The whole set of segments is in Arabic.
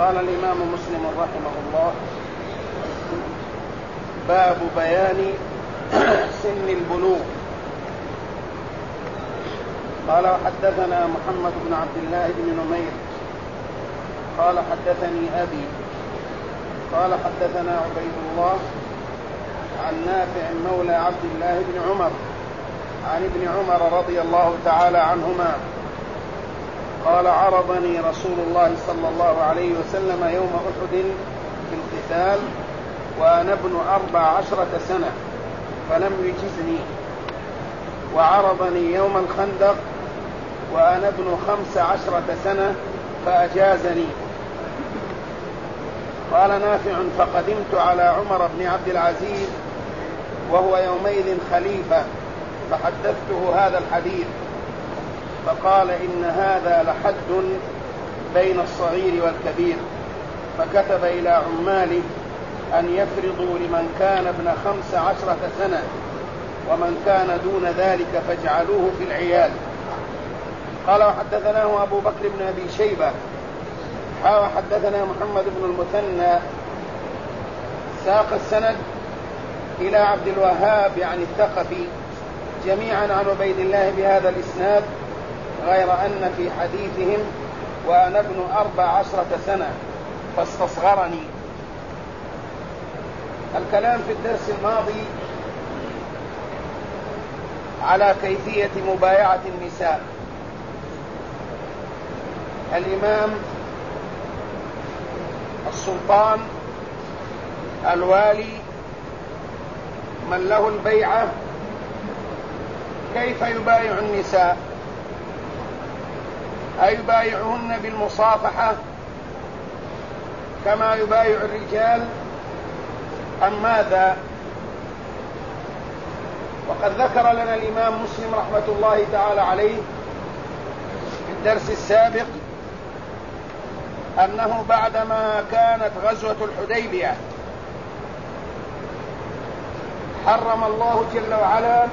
قال الإمام مسلم رحمه الله: باب بيان سن البلوغ. قال: وحدثنا محمد بن عبد الله بن نمير قال: حدثني أبي قال: حدثنا عبيد الله عن نافع مولى عبد الله بن عمر عن ابن عمر رضي الله تعالى عنهما قال: عرضني رسول الله صلى الله عليه وسلم يوم أحد في القتال وأنا ابن 14 سنة فلم يجزني، وعرضني يوم الخندق وأنا ابن 15 سنة فأجازني. قال نافع: فقدمت على عمر بن عبد العزيز وهو يومئذ خليفة فحدثته هذا الحديث، فقال: إن هذا لحد بين الصغير والكبير، فكتب إلى عماله أن يفرضوا لمن كان ابن 15 سنة، ومن كان دون ذلك فاجعلوه في العيال. قال: وحدثناه أبو بكر بن أبي شيبة وحدثنا محمد بن المثنى ساق السند إلى عبد الوهاب يعني الثقفي جميعا عن عبيد الله بهذا الإسناد، غير أن في حديثهم وأنا ابن 14 سنة فاستصغرني. الكلام في الدرس الماضي على كيفية مبايعة النساء. الإمام السلطان الوالي من له البيعة كيف يبايع النساء؟ أيبايعهن بالمصافحة كما يبايع الرجال أم ماذا؟ وقد ذكر لنا الإمام مسلم رحمة الله تعالى عليه في الدرس السابق أنه بعدما كانت غزوة الحديبية حرم الله جل وعلا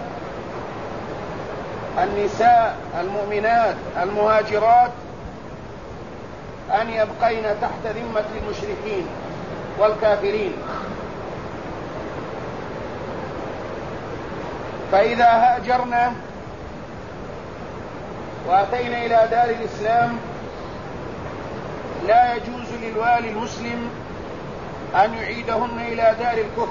النساء المؤمنات المهاجرات أن يبقين تحت ذمة المشركين والكافرين، فإذا هاجرنا وأتينا إلى دار الإسلام لا يجوز للوالي المسلم أن يعيدهن إلى دار الكفر،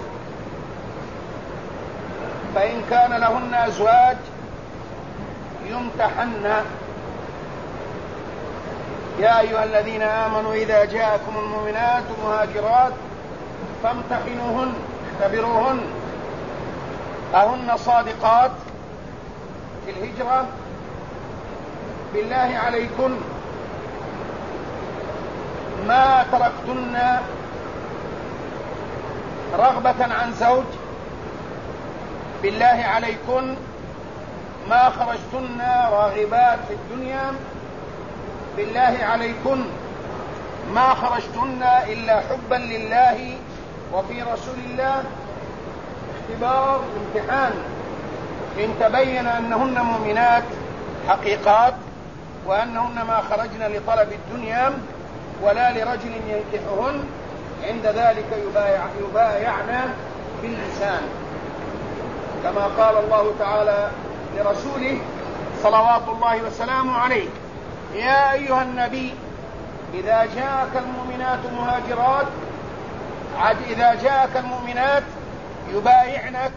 فإن كان لهن أزواج يمتحن. يا أيها الذين آمنوا إذا جاءكم المؤمنات مهاجرات فامتحنوهن اختبروهن أهن صادقات في الهجرة؟ بالله عليكن ما تركتن رغبة عن زوج؟ بالله عليكن ما خرجتن راغبات في الدنيا؟ بالله عليكن ما خرجتن إلا حبا لله وفي رسول الله؟ اختبار امتحان. إن تبين أنهن مؤمنات حقيقات وأنهن ما خرجن لطلب الدنيا ولا لرجل ينكحهن، عند ذلك يبايعن باللسان، كما قال الله تعالى لرسوله صلوات الله وسلامه عليه: يا أيها النبي إذا جاءك المؤمنات يبايعنك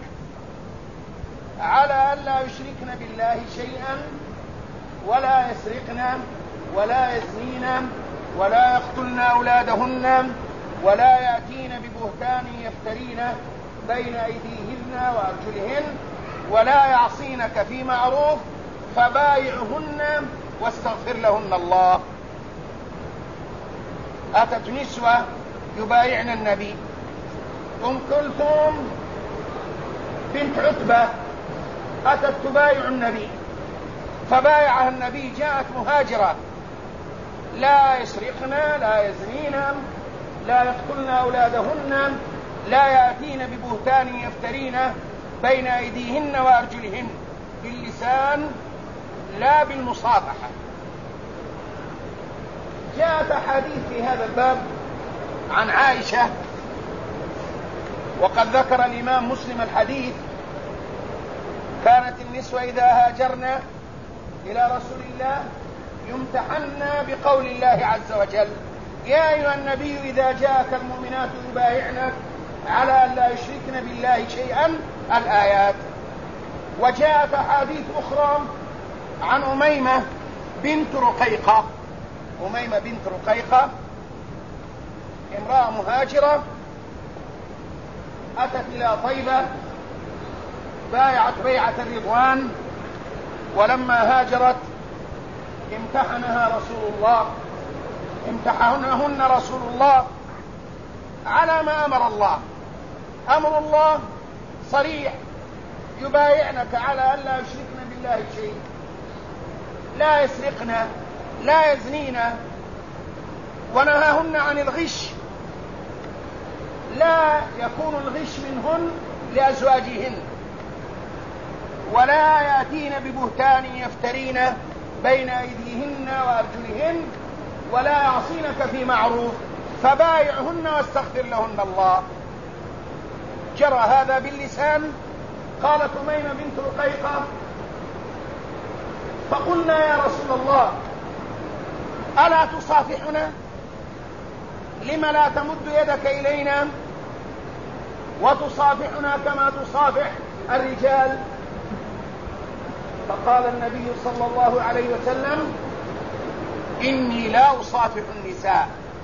على ألا يشركن بالله شيئا ولا يسرقن ولا يزنين ولا يقتلن أولادهن ولا يأتين ببهتان يفترين بين أيديهن وأرجلهن ولا يعصينك في معروف فبايعهن واستغفر لهن الله. أتت نسوة يبايعن النبي، كلثوم بنت عتبة أتت تبايع النبي فبايعها النبي، جاءت مهاجرة لا يسرقن لا يزنين لا يقتلن أولادهن لا يأتين ببهتان يفترين بين أيديهن وأرجلهن، باللسان لا بالمصافحة. جاءت أحاديث في هذا الباب عن عائشة، وقد ذكر الإمام مسلم الحديث: كانت النسوة إذا هاجرنا إلى رسول الله يمتحنا بقول الله عز وجل: يا أيها النبي إذا جاءك المؤمنات يبايعنك على أن لا يشركن بالله شيئا، الآيات. وجاءت أحاديث أخرى عن أميمة بنت رقيقة. أميمة بنت رقيقة امرأة مهاجرة أتت إلى طيبة، بايعت بيعة الرضوان، ولما هاجرت امتحنهن رسول الله على ما أمر الله. أمر الله صريح: يبايعنك على أن لا يشركن بالله شيء، لا يسرقن، لا يزنين، ونهاهن عن الغش، لا يكون الغش منهن لأزواجهن، ولا يأتين ببهتان يفترين بين أيديهن وأرجلهن، ولا يعصينك في معروف فبايعهن واستغفر لهن الله. جرى هذا باللسان. قالت أميمة بنت رقيقة: فقلنا يا رسول الله ألا تصافحنا؟ لم لا تمد يدك إلينا وتصافحنا كما تصافح الرجال؟ فقال النبي صلى الله عليه وسلم: إني لا أصافح النساء،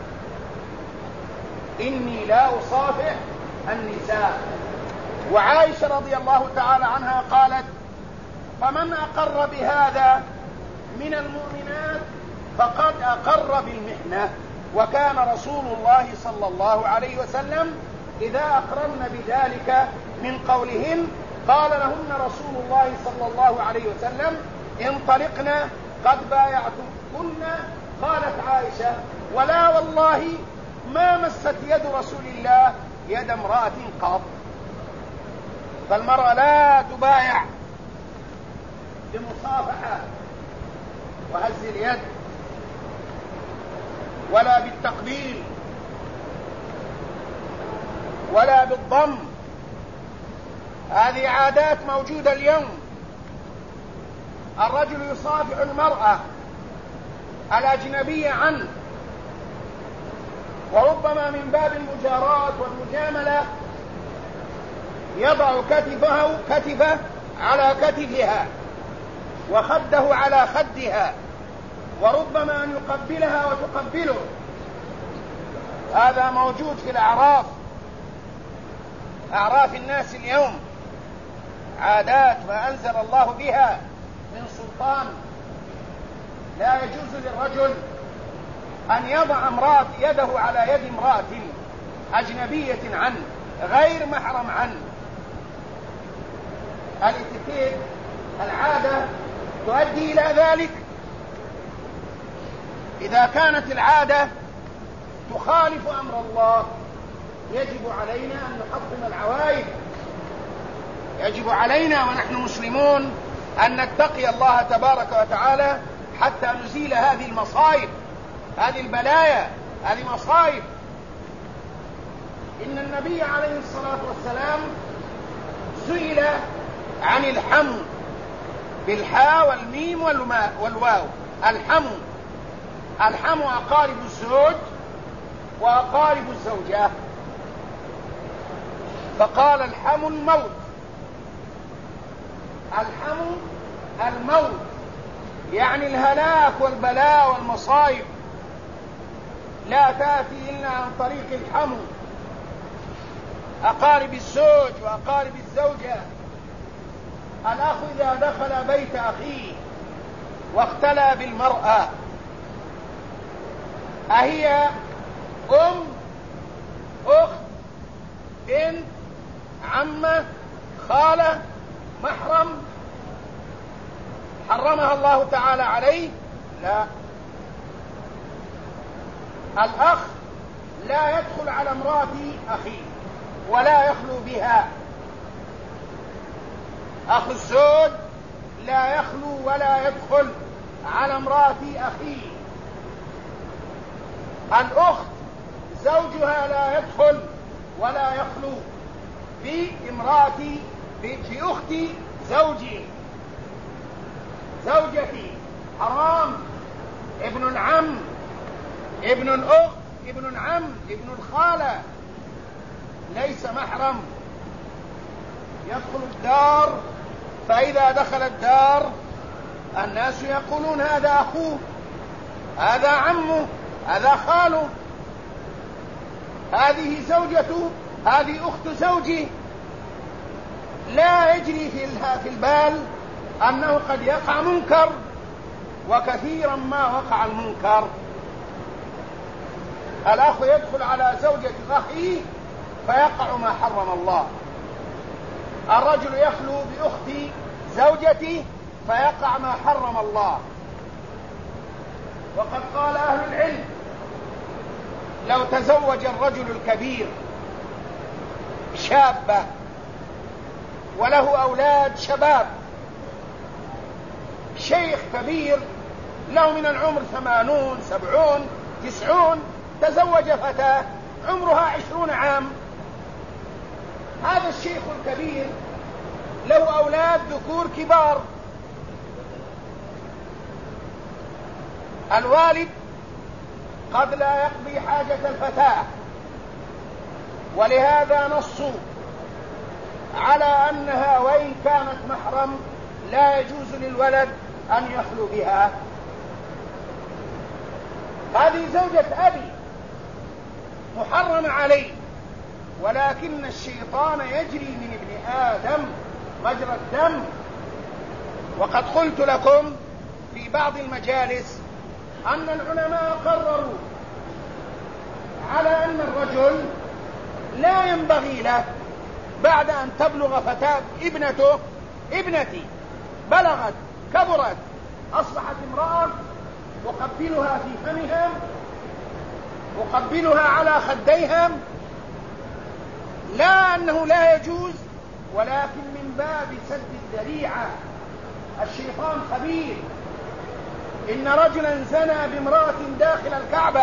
إني لا أصافح النساء. وعائشة رضي الله تعالى عنها قالت: فمن أقر بهذا من المؤمنات فقد أقر بالمحنة. وكان رسول الله صلى الله عليه وسلم إذا أقررن بذلك من قولهن قال لهن رسول الله صلى الله عليه وسلم: انطلقنا قد بايعتكن. قالت عائشة: ولا والله ما مست يد رسول الله يد امرأة قط. فالمرأة لا تبايع بمصافحة وهز اليد، ولا بالتقبيل، ولا بالضم. هذه عادات موجودة اليوم. الرجل يصافح المرأة الأجنبية عنه، وربما من باب المجاراة والمجاملة يضع كتفه على كتفها وخده على خدها، وربما أن يقبلها وتقبله. هذا موجود في أعراف الناس اليوم، عادات ما أنزل الله بها من سلطان. لا يجوز للرجل أن يضع يده على يد امرأة أجنبية عنه غير محرم عنه. الاتيكيت، العادة تؤدي إلى ذلك. إذا كانت العادة تخالف أمر الله يجب علينا أن نحطم العوائد. يجب علينا ونحن مسلمون أن نتقي الله تبارك وتعالى حتى نزيل هذه المصائب، هذه البلايا، هذه مصائب. إن النبي عليه الصلاة والسلام سئل عن الحمو بالحاء والميم والواو. الحمو أقارب الزوج وأقارب الزوجة، فقال: الحمو الموت. الحمو الموت يعني الهلاك والبلاء والمصائب لا تأتي إلا عن طريق الحمو. أقارب الزوج وأقارب الزوجة. الأخ إذا دخل بيت أخيه واختلى بالمرأة، أهي أم، أخت، بنت، عمة، خالة، محرم حرمها الله تعالى عليه؟ لا. الأخ لا يدخل على امرأة أخيه ولا يخلو بها. أخو الزوج لا يخلو ولا يدخل على امرأة أخيه. الأخت زوجها لا يدخل ولا يخلو بامرأتي بأخت زوجي، زوجتي حرام، ابن العم، ابن الأخت، ابن العم، ابن الخالة ليس محرم. يدخل الدار، فإذا دخل الدار الناس يقولون هذا أخوه، هذا عمه، هذا خاله، هذه زوجته، هذه أخت زوجي. لا يجري في البال أنه قد يقع منكر، وكثيرا ما وقع المنكر. الأخ يدخل على زوجة أخيه فيقع ما حرم الله، الرجل يخلو بأخت زوجته فيقع ما حرم الله. وقد قال أهل العلم لو تزوج الرجل الكبير شابة وله أولاد شباب، شيخ كبير له من العمر 80 70 90 تزوج فتاة عمرها 20 عام، هذا الشيخ الكبير له أولاد ذكور كبار، الوالد قد لا يقضي حاجة الفتاة، ولهذا نصوا على أنها وإن كانت محرم لا يجوز للولد أن يخلو بها. هذه زوجة أبي محرم عليه، ولكن الشيطان يجري من ابن آدم مجرى الدم. وقد قلت لكم في بعض المجالس أن العلماء قرروا على أن الرجل لا ينبغي له بعد أن تبلغ فتاة ابنتي بلغت كبرت أصبحت امرأة، أقبلها في فمها، أقبلها على خديها، لا أنه لا يجوز، ولكن من باب سد الذريعة. الشيطان خبير. إن رجلا زنى بامرأة داخل الكعبة،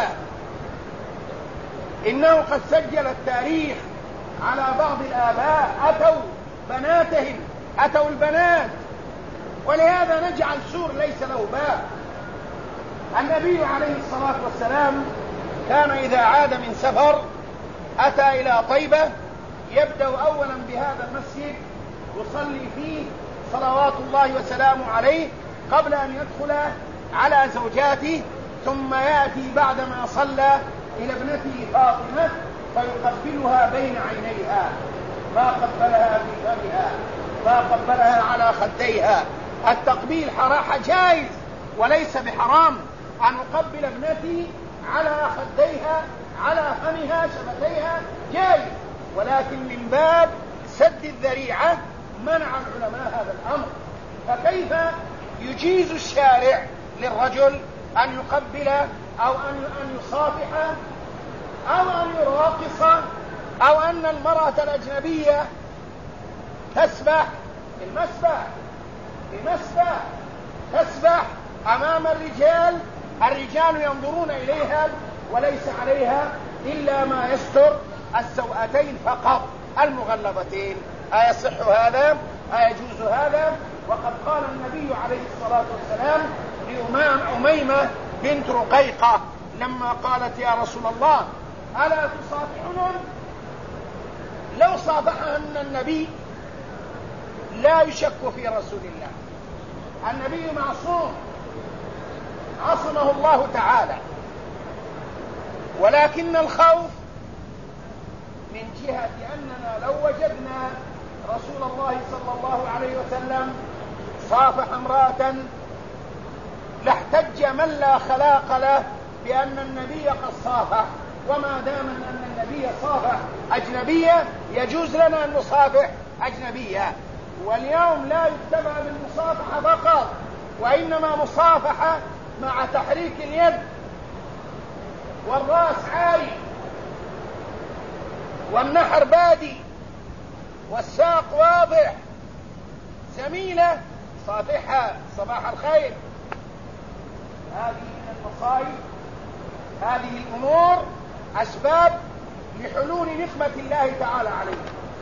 إنه قد سجل التاريخ على بعض الآباء أتوا بناتهم، أتوا البنات، ولهذا نجعل سور ليس له باب. النبي عليه الصلاة والسلام كان إذا عاد من سفر أتى إلى طيبة يبدأ أولا بهذا المسجد يصلي فيه صلوات الله وسلامه عليه قبل أن يدخل على زوجاته، ثم يأتي بعدما صلى إلى ابنته فاطمة فيقبلها بين عينيها، ما قبلها في فمها، ما قبلها على خديها. التقبيل جائز وليس بحرام، أن أقبل ابنتي على خديها على فمها شفتيها جائز، ولكن من باب سد الذريعة منع العلماء هذا الأمر. فكيف يجيز الشارع للرجل أن يقبل أو أن يصافح أو أن يراقص، أو أن المرأة الأجنبية تسبح في المسبح تسبح أمام الرجال ينظرون إليها وليس عليها إلا ما يستر السوأتين فقط المغلظتين. أيصح هذا؟ أيجوز هذا؟ وقد قال النبي عليه الصلاة والسلام لأميمة بنت رقيقة لما قالت يا رسول الله ألا تصافحن؟ لو صافحهن النبي لا يشك في رسول الله، النبي معصوم عصمه الله تعالى، ولكن الخوف من جهة أننا لو وجدنا رسول الله صلى الله عليه وسلم صافح امرأة لاحتج من لا خلاق له بأن النبي قد صافح، وما دام أن النبي صافح أجنبية يجوز لنا أن نصافح أجنبية. واليوم لا يتبع بالمصافحة فقط، وإنما مصافحة مع تحريك اليد والرأس عالي والنحر بادي والساق واضح، زميلة صافحها صباح الخير. هذه من المصائب هذه الأمور أسباب لحلول نقمة الله تعالى عليه.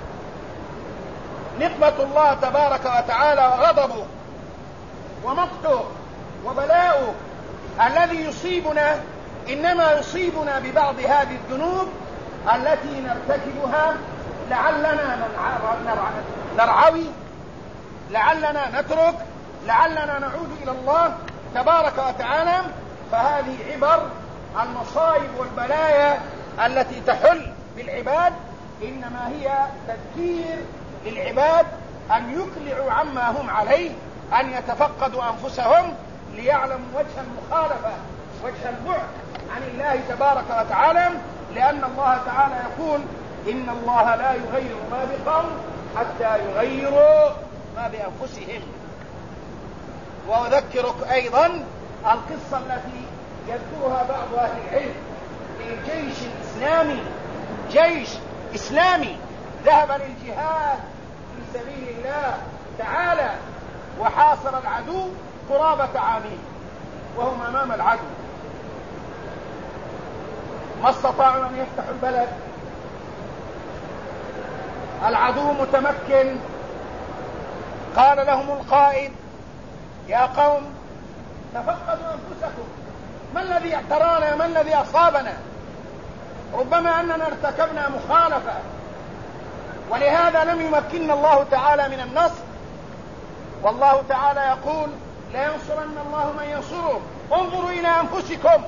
نقمة الله تبارك وتعالى وغضبه ومقته وبلاؤه الذي يصيبنا إنما يصيبنا ببعض هذه الذنوب التي نرتكبها لعلنا نرعوي، لعلنا نترك، لعلنا نعود إلى الله تبارك وتعالى. فهذه عبر المصائب والبلايا التي تحل بالعباد إنما هي تذكير للعباد أن يقلعوا عما هم عليه، أن يتفقدوا أنفسهم ليعلموا وجه المخالفة، وجه البعد عن الله تبارك وتعالى، لأن الله تعالى يقول إن الله لا يغير ما بقوم حتى يغيروا ما بأنفسهم. وأذكرك أيضا القصة التي يذكرها بعض أهل العلم للجيش الإسلامي، جيش إسلامي ذهب للجهاد في سبيل الله تعالى وحاصر العدو قرابة عامين وهم أمام العدو، ما استطاعوا أن يفتحوا البلد، العدو متمكن. قال لهم القائد يا قوم تفقدوا أنفسكم، ما الذي اعترانا، ما الذي أصابنا؟ ربما أننا ارتكبنا مخالفة ولهذا لم يمكننا الله تعالى من النصر. والله تعالى يقول لا ينصرن الله من ينصره. انظروا إلى أنفسكم،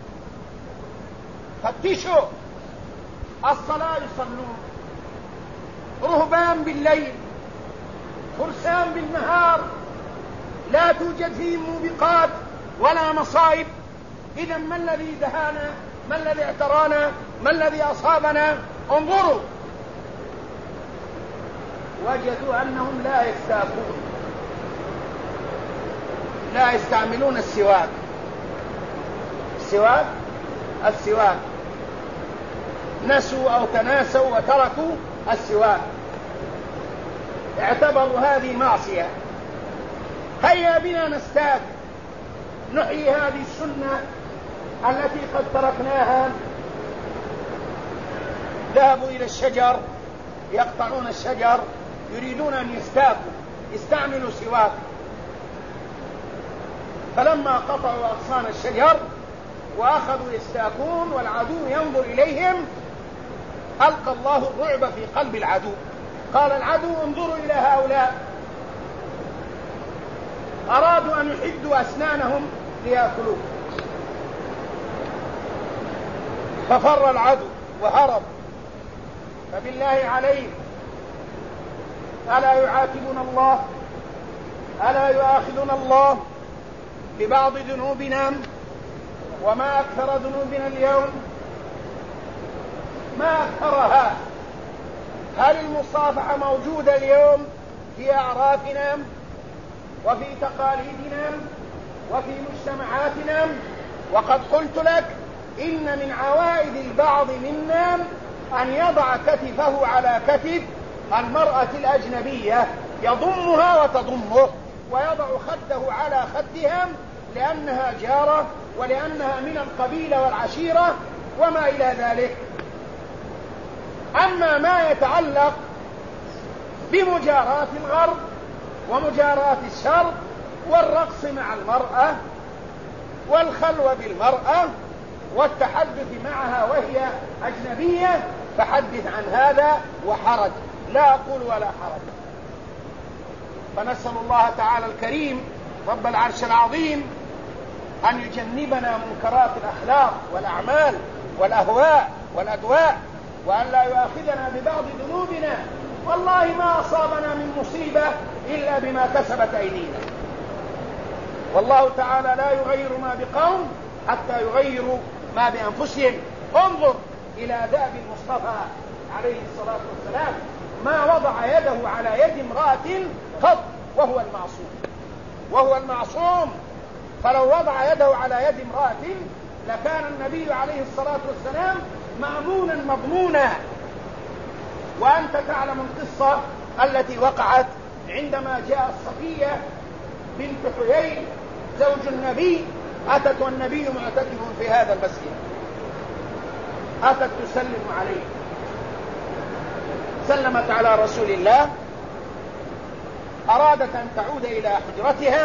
فتشوا، الصلاة يصلون، رهبان بالليل، فرسان بالنهار، لا توجد فيهم موبقات ولا مصائب. إذا ما الذي دهانا؟ ما الذي اعترانا؟ ما الذي أصابنا؟ انظروا، وجدوا أنهم لا يستاكون، لا يستعملون السواك، السواك نسوا أو تناسوا وتركوا السواك، اعتبروا هذه معصية. هيا بنا نستاك، نحيي هذه السنة التي قد تركناها. ذهبوا إلى الشجر يقطعون الشجر، يريدون أن يستاكوا، يستعملوا سواك. فلما قطعوا أغصان الشجر وأخذوا يستاكون والعدو ينظر إليهم، ألقى الله الرعب في قلب العدو. قال العدو انظروا إلى هؤلاء، أرادوا أن يحدوا أسنانهم ليأكلوه. ففر العدو وهرب. فبالله عليك، ألا يعاتبنا الله؟ ألا يؤاخذنا الله ببعض ذنوبنا؟ وما أكثر ذنوبنا اليوم، ما أكثرها. هل المصافحة موجودة اليوم في أعرافنا وفي تقاليدنا وفي مجتمعاتنا؟ وقد قلت لك إن من عوائد البعض منا أن يضع كتفه على كتف المرأة الأجنبية، يضمها وتضمه، ويضع خده على خدها لأنها جارة ولأنها من القبيلة والعشيرة وما إلى ذلك. أما ما يتعلق بمجاراة الغرب ومجاراة الشرق والرقص مع المرأة والخلوة بالمرأة والتحدث معها وهي أجنبية، فحدث عن هذا وحرج، لا أقول ولا حرج. فنسأل الله تعالى الكريم رب العرش العظيم أن يجنبنا منكرات الأخلاق والأعمال والأهواء والأدواء، وأن لا يؤاخذنا ببعض ذنوبنا. والله ما أصابنا من مصيبة إلا بما كسبت أيدينا. والله تعالى لا يغير ما بقوم حتى يغيروا ما بأنفسهم. انظر إلى دأب المصطفى عليه الصلاة والسلام، ما وضع يده على يد امرأة قط وهو المعصوم. فلو وضع يده على يد امرأة لكان النبي عليه الصلاة والسلام مأمونا مضمونا. وأنت تعلم القصة التي وقعت عندما جاء الصفية بنت حيي زوج النبي، أتت والنبي معتكف في هذا المسجد، أتت تسلم عليه، سلمت على رسول الله، أرادت أن تعود إلى حجرتها.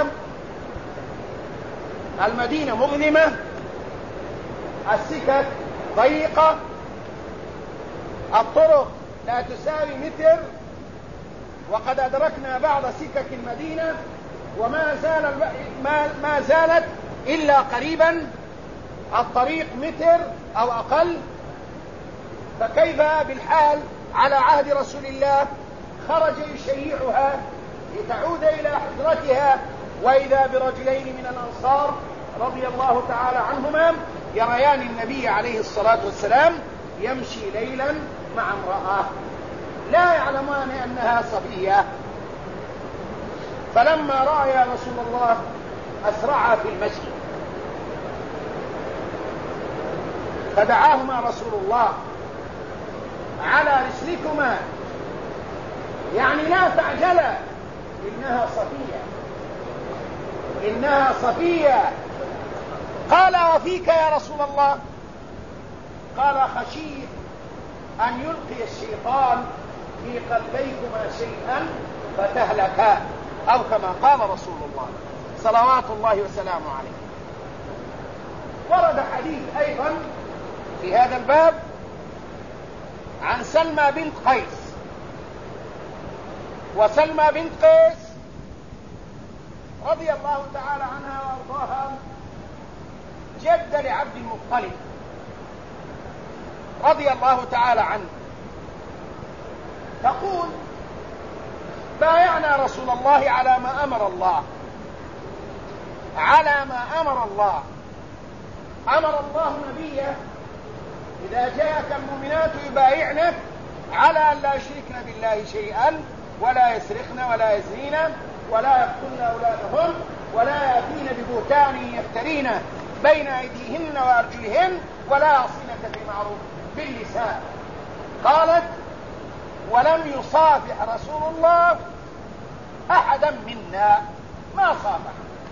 المدينة مظلمة، السكك ضيقة، الطرق لا تساوي متر، وقد أدركنا بعض سكك المدينة ما زالت إلا قريبا الطريق متر أو أقل، فكيف بالحال على عهد رسول الله؟ خرج يشيعها لتعود إلى حجرتها، وإذا برجلين من الأنصار رضي الله تعالى عنهما يريان النبي عليه الصلاة والسلام يمشي ليلا مع امرأة، لا يعلمان أنها صفية. فلما رأى رسول الله أسرعا في المشي، فدعاهما رسول الله: على رسلكما، يعني لا تعجلا، إنها صفية، إنها صفية. قال: وفيك يا رسول الله؟ قال: خشيت أن يلقي الشيطان في قلبيكما شيئا فتهلكا، أو كما قال رسول الله صلوات الله وسلامه عليه. ورد حديث أيضا في هذا الباب عن سلمى بنت قيس، وسلمى بنت قيس رضي الله تعالى عنها وارضاها جد لعبد المطلب رضي الله تعالى عنه، تقول: بايعنا رسول الله على ما أمر الله، على ما أمر الله. أمر الله نبيه: إذا جاءك المؤمنات يبايعنك على أن لا يشركن بالله شيئا، ولا يسرقن، ولا يزنين، ولا يقتلن أولادهن، ولا يأتين ببهتان يفترين بين أيديهن وأرجلهن، ولا يعصينك في معروف باللسان. قالت: ولم يصافح رسول الله أحدا منا، ما صافح،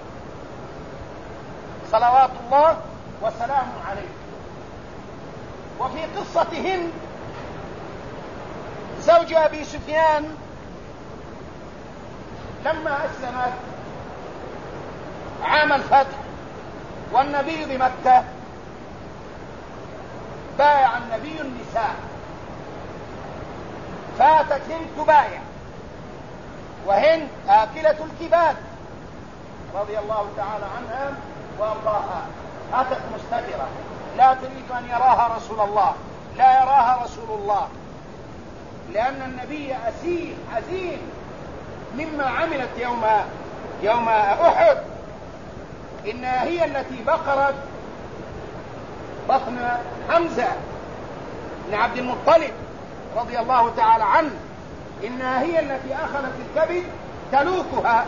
صلوات الله وسلامه عليه. وفي قصة هند زوج أبي سفيان لما أسلمت عام الفتح والنبي بمكة، بايع النبي النساء، فاتت هند تبايع، وهند آكلة الكباد رضي الله تعالى عنها وأرضاها، أتت مستترة لا تريد أن يراها رسول الله، لا يراها رسول الله، لأن النبي أزين مما عملت يوم أحد. إنها هي التي بقرت بطن حمزة بن عبد المطلب رضي الله تعالى عنه، إنها هي التي أخذت الكبد تلوكها،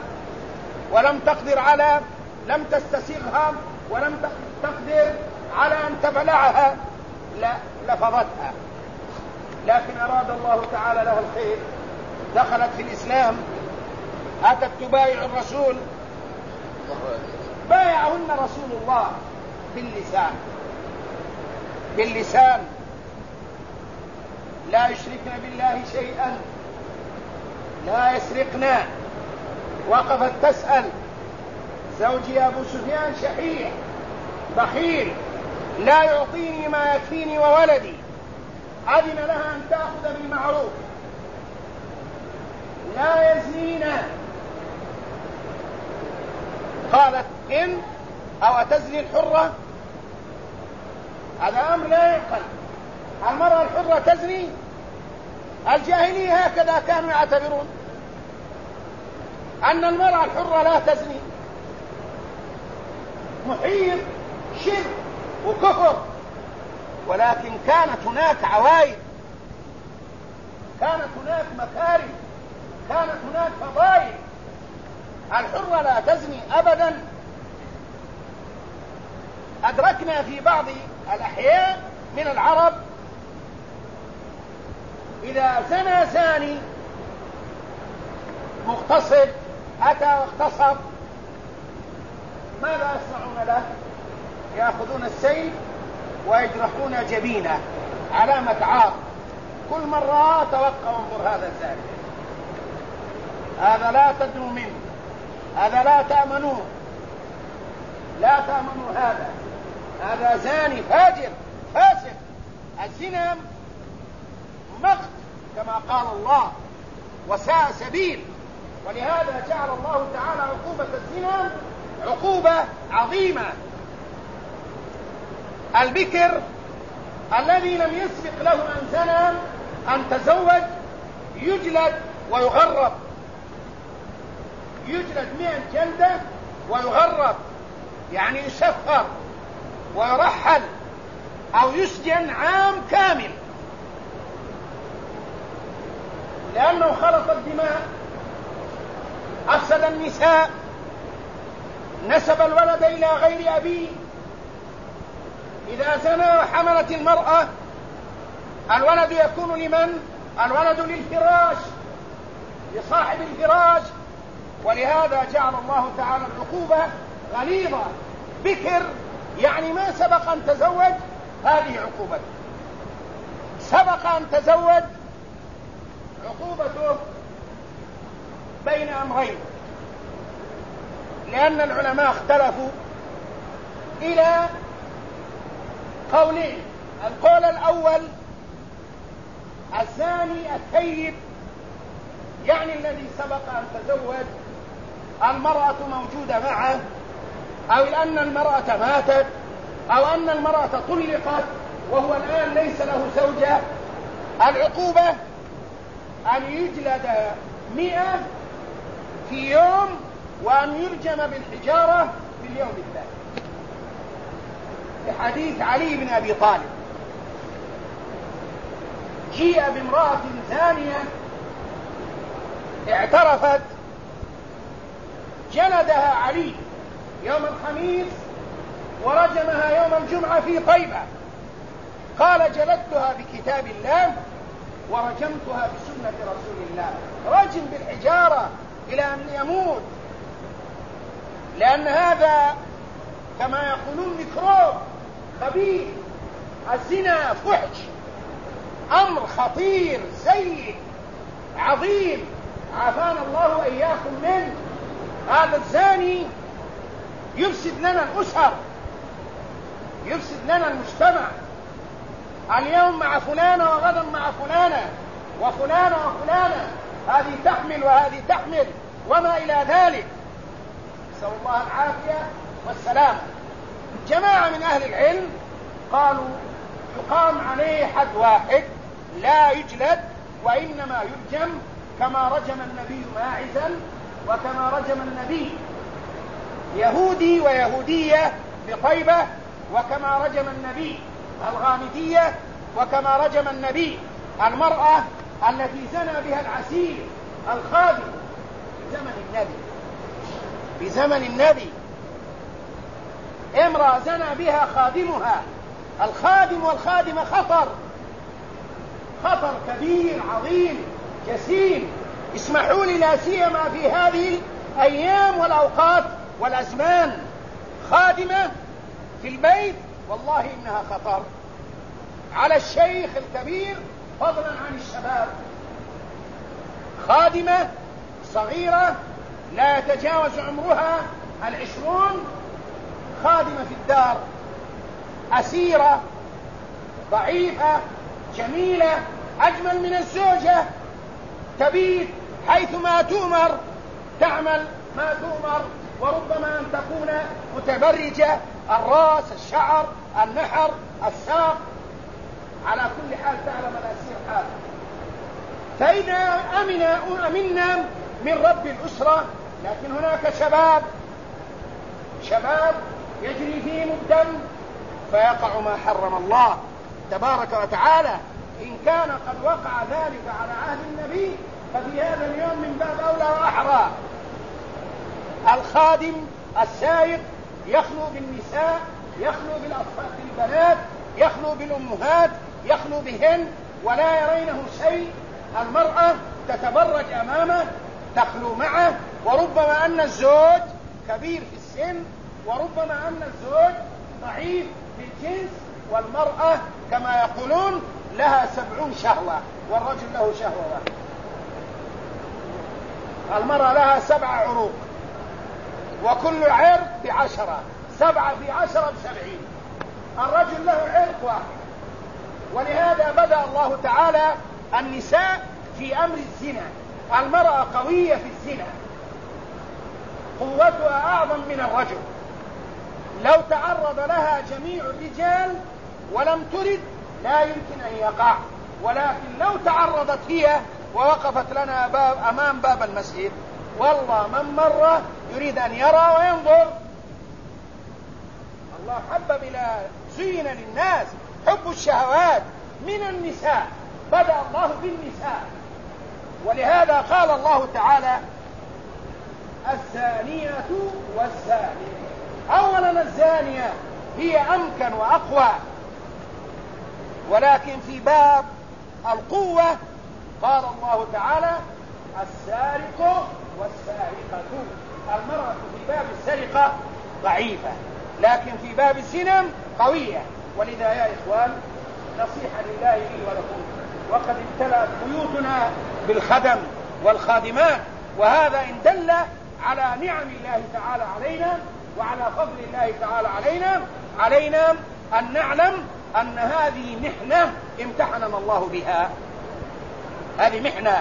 لم تستسيغها، ولم تقدر على أن تبلعها، لا لفظتها، لكن أراد الله تعالى له الخير، دخلت في الإسلام، أتت تبايع الرسول، بايعهن رسول الله باللسان، لا يشركن بالله شيئا، لا يسرقن. وقفت تسأل: زوجي أبو سفيان شحيح بخيل، لا يعطيني ما يكفيني وولدي، أذن لها أن تأخذ بالمعروف، لا يزنين. قالت: إن أو تزني الحرة؟ هذا أمر لا يعقل، المرأة الحرة تزني؟ الجاهلية هكذا كانوا يعتبرون، أن المرأة الحرة لا تزني، محيط شرك وكفر. ولكن كانت هناك عوائد، كانت هناك مكارم، كانت هناك فضائل. الحرة لا تزني أبدا. أدركنا في بعض الأحياء من العرب إذا زنى زاني مغتصب أتى واغتصب، ماذا يصنعون له؟ يأخذون السيف ويجرحون جبينه علامة عار. كل مرة توقع انظر هذا الزاني، هذا لا تدنوا منه، هذا لا تأمنوه، لا تأمنوا هذا زاني فاجر فاسق. الزنا مقت كما قال الله وساء سبيل، ولهذا جعل الله تعالى عقوبة الزنا عقوبة عظيمة. البكر الذي لم يسبق له أن زنى أن تزوج يجلد ويغرب، يجلد 100 جلدة ويغرب، يعني يسفر ويرحل أو يسجن عام كامل، لأنه خلط الدماء، أفسد النساء، نسب الولد إلى غير أبيه. إذا زنى وحملت المرأة الولد يكون لمن؟ الولد للفراش، لصاحب الفراش. ولهذا جعل الله تعالى العقوبة غليظة. بكر يعني ما سبق أن تزوج، هذه عقوبته. سبق أن تزوج عقوبته بين أمرين، لأن العلماء اختلفوا إلى قولين. القول الأول الزاني الثيب، يعني الذي سبق أن تزوج، المرأة موجودة معه، أو أن المرأة ماتت، أو أن المرأة طلقت وهو الآن ليس له زوجة، العقوبة أن يجلد 100 في يوم، وأن يرجم بالحجارة في اليوم الثاني، في حديث علي بن أبي طالب. جيء بامرأة زانية اعترفت، جلدها علي يوم الخميس ورجمها يوم الجمعة في طيبة. قال جلدتها بكتاب الله ورجمتها بسنة رسول الله، رجم بالحجارة إلى أن يموت، لأن هذا كما يقولون ميكروب خبيث. الزنا فحش، أمر خطير سيء عظيم، عافانا الله وإياكم منه. هذا الزاني يفسد لنا الأسر، يفسد لنا المجتمع. اليوم مع فلانة وغدا مع فلانة وفلانة وفلانة، هذه تحمل وهذه تحمل وما إلى ذلك، نسأل الله العافية والسلام. جماعة من أهل العلم قالوا يقام عليه حد واحد، لا يجلد وإنما يرجم، كما رجم النبي ماعزا، وكما رجم النبي يهودي ويهودية بطيبة، وكما رجم النبي الغامدية، وكما رجم النبي المرأة التي زنى بها العسير الخادم في زمن النبي. في زمن النبي امرأة زنى بها خادمها. الخادم والخادمة خطر، خطر كبير عظيم جسيم. اسمحوا لي لا سيما في هذه الأيام والأوقات والأزمان، خادمة في البيت والله إنها خطر على الشيخ الكبير فضلا عن الشباب. خادمة صغيرة لا يتجاوز عمرها 20، خادمة في الدار، أسيرة ضعيفة جميلة أجمل من الزوجة، تبيت حيثما تؤمر، تعمل ما تؤمر، وربما أن تكون متبرجة، الرأس، الشعر، النحر، الساق، على كل حال تعلم الأسير حاله. فإذا أمنا من رب الأسرة، لكن هناك شباب يجري فيهم الدم فيقع ما حرم الله تبارك وتعالى. إن كان قد وقع ذلك على عهد النبي ففي هذا اليوم من باب أولى وأحرى. الخادم السائق يخلو بالنساء، يخلو بالأطفال، بالبنات، يخلو بالأمهات، يخلو بهن ولا يرينه شيء. المرأة تتبرج أمامه، تخلو معه، وربما أن الزوج كبير في السن، وربما أن الزوج ضعيف في الجنس، والمرأة كما يقولون لها 70 شهوة والرجل له شهوة واحدة. المرأة لها 7 عروق وكل عرق ب10، 7 في 10 ب70. الرجل له عرق واحد. ولهذا بدأ الله تعالى النساء في أمر الزنا. المرأة قوية في الزنا، قوتها أعظم من الرجل. لو تعرض لها جميع الرجال ولم ترد لا يمكن أن يقع، ولكن لو تعرضت هي ووقفت لنا أمام باب المسجد والله من مر يريد أن يرى وينظر. الله حبب إلى زين للناس حب الشهوات من النساء، بدأ الله بالنساء. ولهذا قال الله تعالى الزانية والزاني. أولا الزانية هي أمكن وأقوى، ولكن في باب القوة قال الله تعالى السارق والسارقة. المرأة في باب السرقة ضعيفة، لكن في باب الزنا قوية. ولذا يا إخوان نصيحة لله لي ولكم، وقد امتلأت بيوتنا بالخدم والخادمات، وهذا إن دل على نعم الله تعالى علينا وعلى فضل الله تعالى علينا أن نعلم أن هذه محنة امتحننا الله بها. هذه محنة،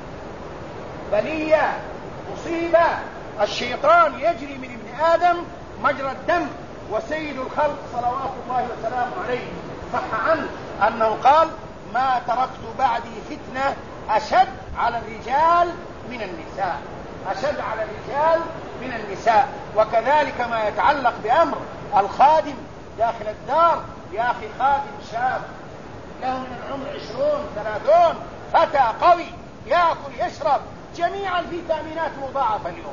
بلية، مصيبة. الشيطان يجري من ابن آدم مجرى الدم، وسيد الخلق صلوات الله وسلامه عليه صح عنه أنه قال ما تركت بعدي فتنة أشد على الرجال من النساء، أشد على الرجال من النساء. وكذلك ما يتعلق بأمر الخادم داخل الدار. يا أخي خادم شاب له من العمر 20 30، فتى قوي يأكل يشرب، جميع الفيتامينات مضاعفة اليوم،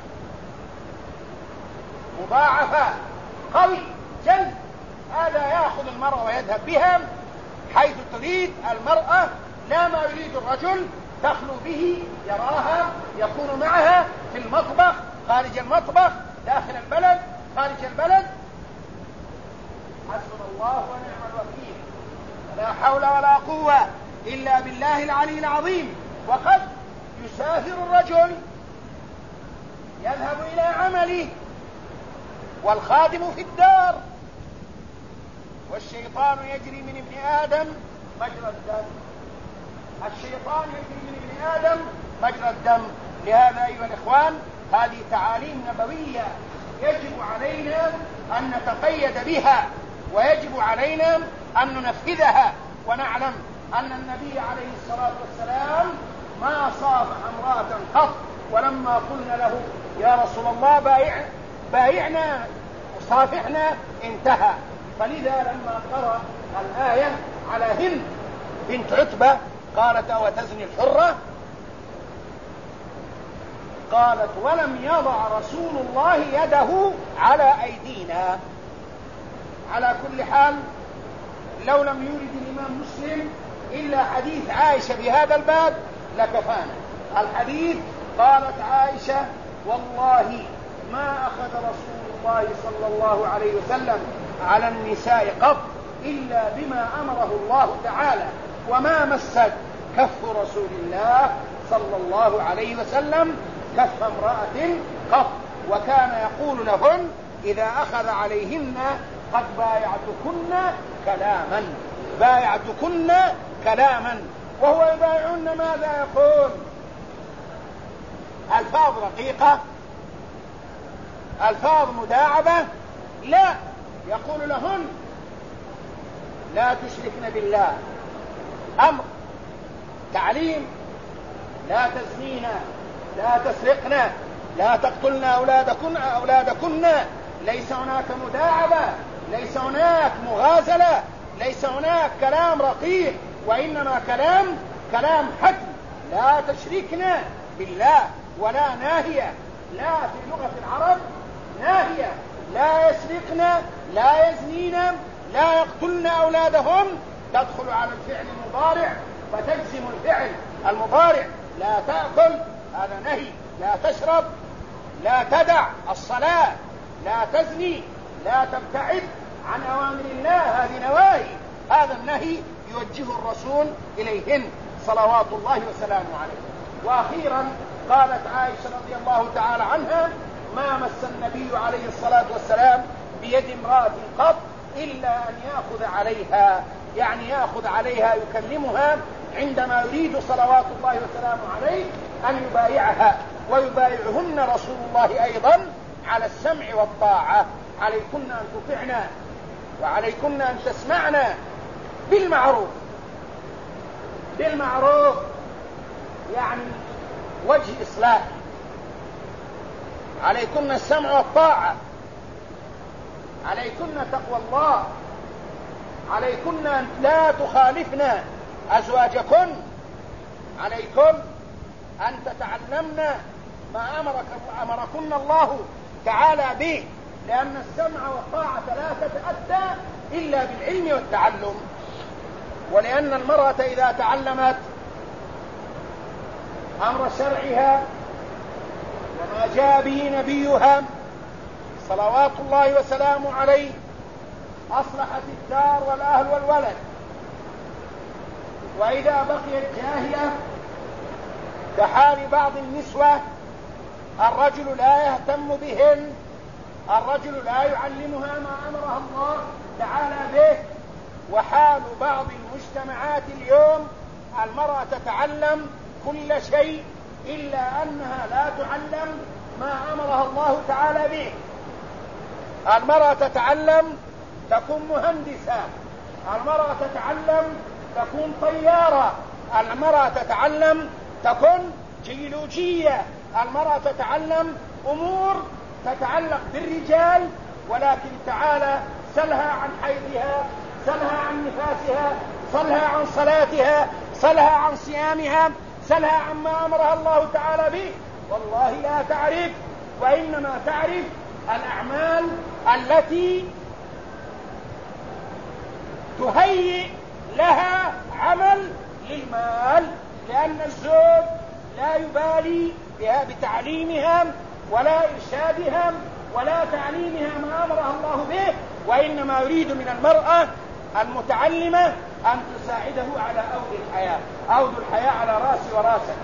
مضاعفة، قوي جلد. هذا يأخذ المرأة ويذهب بها حيث تريد المرأة، لا ما يريد الرجل. تخلو به، يراها، يكون معها في المطبخ، خارج المطبخ، داخل البلد، خارج البلد. حسبنا الله ونعم الوكيل. لا حول ولا قوة إلا بالله العلي العظيم. وقد يسافر الرجل يذهب إلى عمله والخادم في الدار، والشيطان يجري من ابن آدم مجرى الدم. الشيطان يجري من ابن آدم مجرى الدم. لهذا أيها الإخوان هذه تعاليم نبوية يجب علينا أن نتقيد بها، ويجب علينا أن ننفذها، ونعلم أن النبي عليه الصلاة والسلام ما صافح امرأة قط. ولما قلنا له يا رسول الله بايعنا وصافحنا انتهى. فلذا لما قرأ الآية على هند بنت عتبة قالت أو تزني الحرة، قالت ولم يضع رسول الله يده على أيدينا. على كل حال لو لم يورد الإمام مسلم إلا حديث عائشة بهذا الباب لكفانا. الحديث قالت عائشة والله ما أخذ رسول الله صلى الله عليه وسلم على النساء قط إلا بما أمره الله تعالى، وما مست كف رسول الله صلى الله عليه وسلم كف امرأة قط. وكان يقول لهن إذا أخذ عليهن قد بايعتكن كلاما وهو يبايعن ماذا يقول؟ ألفاظ رقيقة، ألفاظ مداعبة؟ لا، يقول لهن لا تشركن بالله، أمر، تعليم، لا تزنين، لا تسرقن، لا تقتلن أولادكن. ليس هناك مداعبة، ليس هناك مغازلة، ليس هناك كلام رقيق، وإنما كلام حتم. لا تشركن بالله، ولا ناهية، لا في لغة العرب ناهية. لا يسرقن، لا يزنين، لا يقتلن أولادهم، تدخل على الفعل المضارع فتجزم الفعل المضارع. لا تأكل، هذا نهي. لا تشرب، لا تدع الصلاة، لا تزني، لا تبتعد عن أوامر الله، هذه نواهي. هذا النهي يوجهه الرسول إليهن صلوات الله وسلامه عليه. وأخيرا قالت عائشة رضي الله تعالى عنها: ما مس النبي عليه الصلاة والسلام بيد امرأة قط إلا أن يأخذ عليها، يعني يأخذ عليها يكلمها عندما يريد صلوات الله وسلامه عليه أن يبايعها، ويبايعهن رسول الله أيضا على السمع والطاعة. عليكن أن تطعنا وعليكن أن تسمعنا بالمعروف. بالمعروف يعني وجه إصلاح. عليكن السمع والطاعة، عليكن تقوى الله، عليكن أن لا تخالفن أزواجكن، عليكن أن تتعلمن ما أمركن الله تعالى به، لأن السمع والطاعة لا تتأتى إلا بالعلم والتعلم. ولأن المرأة إذا تعلمت أمر شرعها وما جاء به نبيها صلوات الله وسلامه عليه أصلحت الدار والأهل والولد. وإذا بقيت جاهلة كحال بعض النسوة، الرجل لا يهتم بهن، الرجل لا يعلمها ما أمرها الله تعالى به. وحال بعض المجتمعات اليوم المرأة تتعلم كل شيء إلا أنها لا تعلم ما أمرها الله تعالى به. المرأة تتعلم تكون مهندسة، المرأة تتعلم تكون طيارة، المرأة تتعلم تكون جيولوجية، المرأة تتعلم أمور تتعلق بالرجال. ولكن تعالى سلها عن حيضها، سلها عن نفاسها، سلها عن صلاتها، سلها عن صيامها، سلها عما أمرها الله تعالى به، والله لا تعرف. وإنما تعرف الأعمال التي تهيئ لها عمل للمال، لأن الزوج لا يبالي بها بتعليمها ولا إرشادها ولا تعليمها ما أمرها الله به، وإنما يريد من المرأة المتعلمة أن تساعده على أود الحياة. أود الحياة على رأسي ورأسك.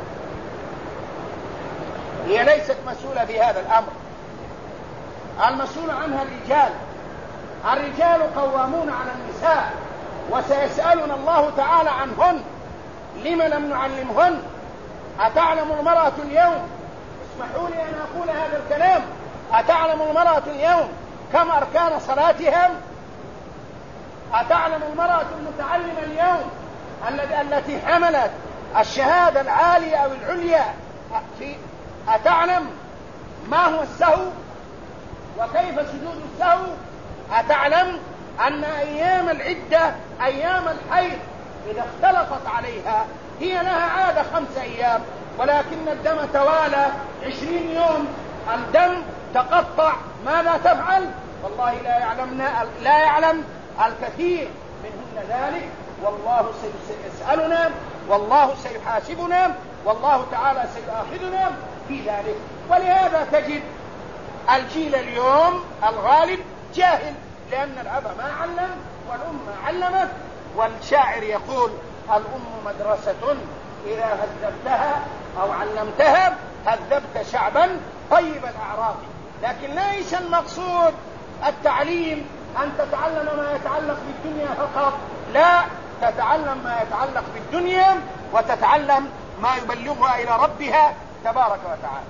هي ليست مسؤولة في هذا الأمر، المسؤول عنها الرجال. الرجال قوامون على النساء، وسيسألنا الله تعالى عنهن لما لم نعلمهن. أتعلم المرأة اليوم، اسمحوا لي أن أقول هذا الكلام، أتعلم المرأة اليوم كم أركان صلاتها؟ أتعلم المرأة المتعلمة اليوم التي حملت الشهادة العالية أو العليا أتعلم ما هو السهو وكيف سجود السهو؟ أتعلم أن أيام العدة أيام الحيض إذا اختلطت عليها هي لها عادة 5 أيام، ولكن الدم توالى 20 يوم، الدم تقطع، ماذا تفعل؟ والله لا يعلم الكثير منهن ذلك. والله سيسألنا، والله سيحاسبنا، والله تعالى سيؤاخذنا في ذلك. ولهذا تجد الجيل اليوم الغالب جاهل، لأن الأب ما علم والأم ما علمت. والشاعر يقول: الأم مدرسة إذا هذبتها أو علمتها هذبت شعبا طيب الأعراض. لكن ليس المقصود التعليم أن تتعلم ما يتعلق بالدنيا فقط، لا، تتعلم ما يتعلق بالدنيا وتتعلم ما يبلغها إلى ربها تبارك وتعالى.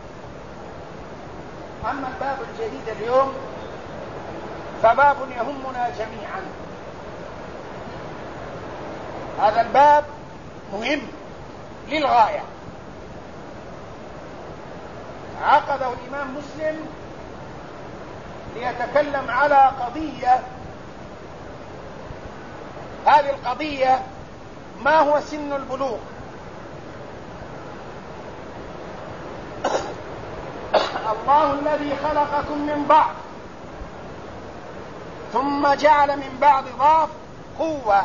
أما الباب الجديد اليوم فباب يهمنا جميعا. هذا الباب مهم للغاية، عقده الإمام مسلم ليتكلم على قضية. هذه القضية ما هو سن البلوغ؟ الله الذي خلقكم من ضعف ثم جعل من بعد ضعف قوة،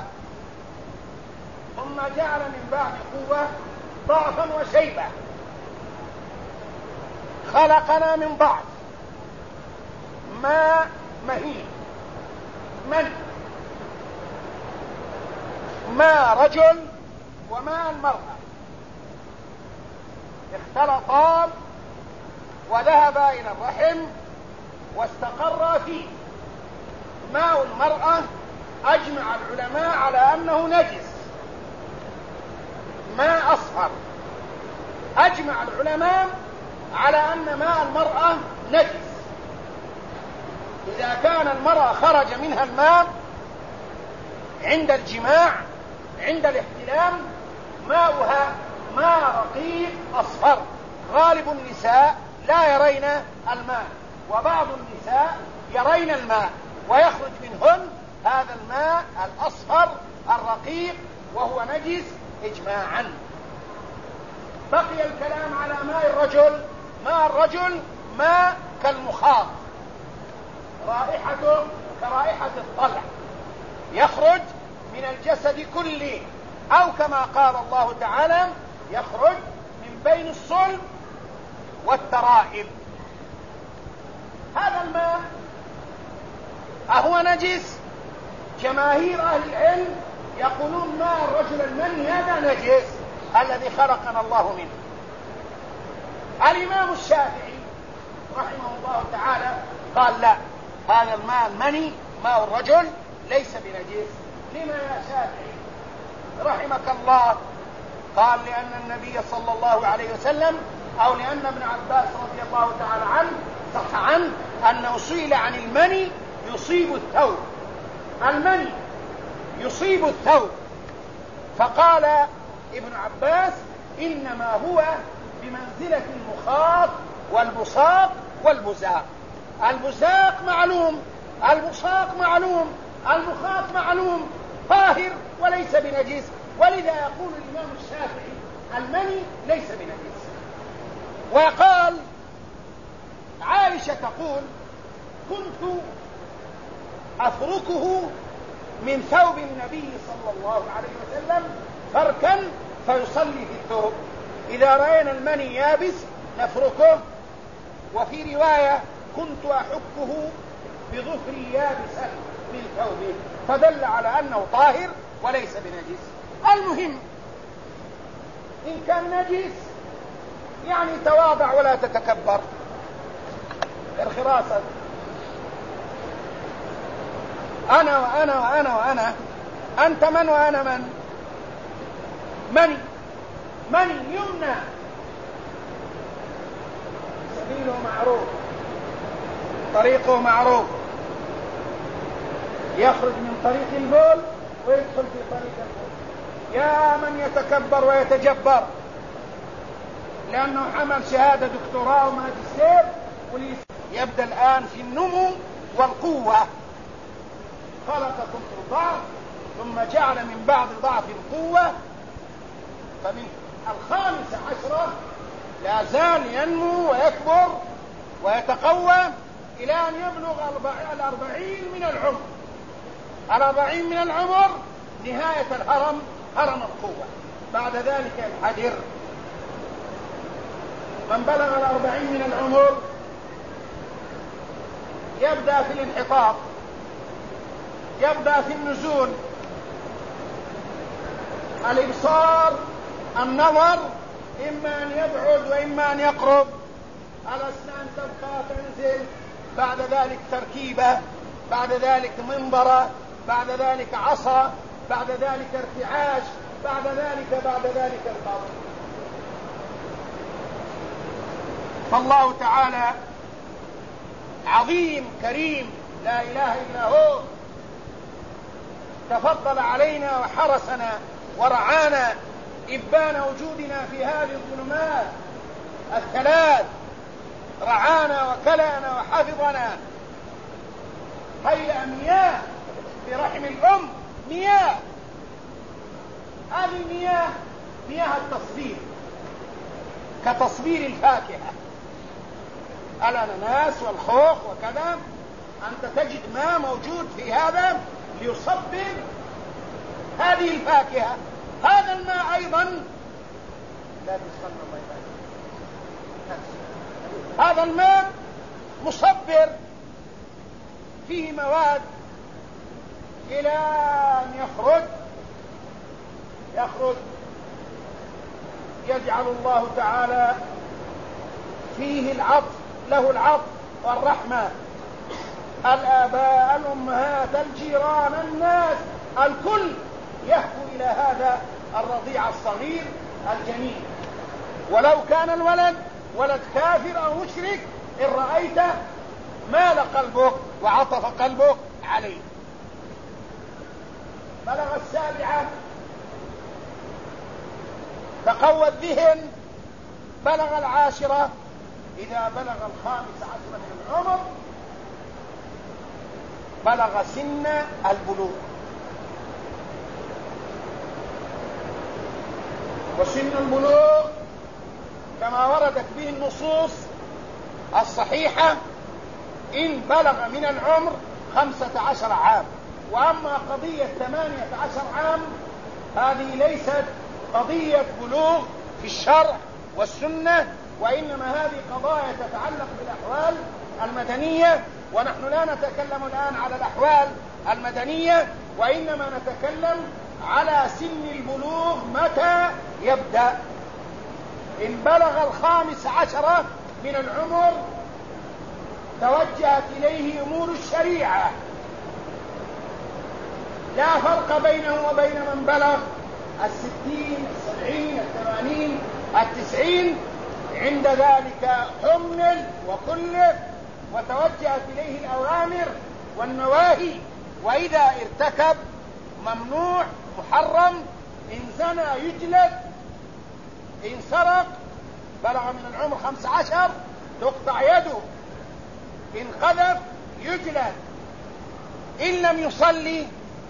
ثم جعل من بعد قوة ضعفا وشيبة. خلقنا من ضعف، ما مهين، من ماء رجل وماء المرأة اختلطا وذهبا إلى الرحم واستقرا فيه. ماء المرأة أجمع العلماء على أنه نجس، ماء أصفر أجمع العلماء على أن ماء المرأة نجس. إذا كان المرأة خرج منها الماء عند الجماع عند الاحتلام ماؤها ماء رقيق أصفر. غالب النساء لا يرين الماء، وبعض النساء يرين الماء ويخرج منهن هذا الماء الأصفر الرقيق وهو نجس إجماعا. بقي الكلام على ماء الرجل. ماء الرجل ماء كالمخاط، رائحته كرائحة الطلع، يخرج من الجسد كله، أو كما قال الله تعالى يخرج من بين الصلب والترائب. هذا الماء أهو نجس؟ جماهير أهل العلم يقولون ماء الرجل المني هذا نجس الذي خلقنا الله منه. الإمام الشافعي رحمه الله تعالى قال لا، هذا الماء المني ماء الرجل ليس بنجس. لما يا شافعي رحمك الله؟ قال لأن النبي صلى الله عليه وسلم أو لأن ابن عباس رضي الله تعالى عنه صح عنه أنه سئل عن المني يصيب الثوب، المني يصيب الثوب، فقال ابن عباس إنما هو بمنزلة المخاط والبصاق والبزاق. البزاق معلوم، البصاق معلوم، المخاط معلوم، طاهر وليس بنجس. ولذا يقول الإمام الشافعي المني ليس بنجس. وقال عائشة تقول كنت أفركه من ثوب النبي صلى الله عليه وسلم فركا فيصلي في الثوب. إذا رأينا المني يابس نفركه. وفي رواية كنت أحكه بظفري يابسا من ثوبه، فدل على أنه طاهر وليس بنجس. المهم إن كان نجس يعني تواضع ولا تتكبر. الخراسة أنا وأنا وأنا وأنا، أنت من وأنا من؟ مني يمنى سبيله معروف طريقه معروف، يخرج من طريق البول ويدخل في طريق البول. يا من يتكبر ويتجبر لأنه حمل شهادة دكتوراه وماجستير يبدأ الآن في النمو والقوة. خلقكم من ضعف ثم جعل من بعد ضعف قوة، فمن 15 لا زال ينمو ويكبر ويتقوى إلى أن يبلغ 40 من العمر. 40 من العمر نهاية الهرم، هرم القوة. بعد ذلك ينحدر. من بلغ 40 من العمر يبدأ في الانحطاط، يبدأ في النزول. الإبصار النظر إما أن يبعد وإما أن يقرب. الأسنان تبقى تنزل، بعد ذلك تركيبة، بعد ذلك منبرة، بعد ذلك عصا، بعد ذلك ارتعاش، بعد ذلك القبر. فالله تعالى عظيم كريم لا إله إلا هو، تفضل علينا وحرسنا ورعانا إبان وجودنا في هذه الظلمات الثلاث، رعانا وكلانا وحفظنا. هيئ مياه في رحم الأم، مياه، هذه مياه التصبير، كتصبير الفاكهة، الأناناس والخوخ وكذا. أنت تجد ماء موجود في هذا ليصبر هذه الفاكهة. هذا الماء أيضا لا تسخن الله يبارك. هذا الماء مصبر فيه مواد إلى أن يخرج يخرج يجعل الله تعالى فيه العطف، له العطف والرحمة، الآباء، الأمهات، الجيران، الناس، الكل يهفو إلى هذا الرضيع الصغير الجميل. ولو كان الولد ولد كافر أو مشرك إن رأيته مال قلبك وعطف قلبك عليه. بلغ 7 تقوى الذهن، بلغ 10 إذا بلغ 15 من العمر بلغ سن البلوغ. وسن البلوغ كما وردت به النصوص الصحيحة إن بلغ من العمر 15 عام. وأما قضية 18 عام هذه ليست قضية بلوغ في الشرع والسنة، وإنما هذه قضايا تتعلق بالأحوال المدنية، ونحن لا نتكلم الآن على الأحوال المدنية، وإنما نتكلم على سن البلوغ متى يبدأ. إن بلغ 15 من العمر توجهت إليه أمور الشريعة، لا فرق بينه وبين من بلغ 60 70 80 90. عند ذلك حمل وكلف وتوجهت إليه الأوامر والنواهي. وإذا ارتكب ممنوع محرم، إن زنى يجلد، إن سرق بلغ من العمر 15 تقطع يده، إن قذف يجلد، إن لم يصلي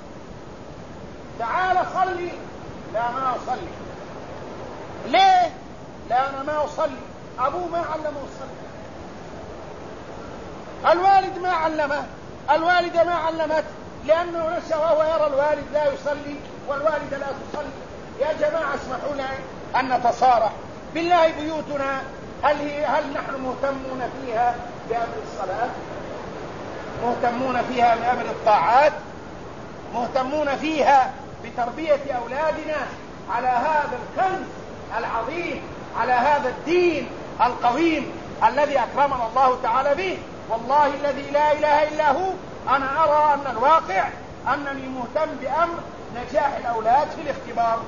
تعال صلي، لا ما أصلي. ليه؟ لا أنا ما أصلي، أبوه ما علمه يصلي، الوالد ما علمه، الوالدة ما علمت، لأنه نشأ وهو يرى الوالد لا يصلي والوالدة لا تصلي. يا جماعة اسمحوا لنا أن نتصارح بالله، بيوتنا هل نحن مهتمون فيها بأمر الصلاة؟ مهتمون فيها بأمر الطاعات؟ مهتمون فيها بتربية أولادنا على هذا الكنز العظيم، على هذا الدين القويم الذي أكرمنا الله تعالى به؟ والله الذي لا إله إلا هو أنا أرى أن الواقع أنني مهتم بأمر نجاح الأولاد في الاختبار،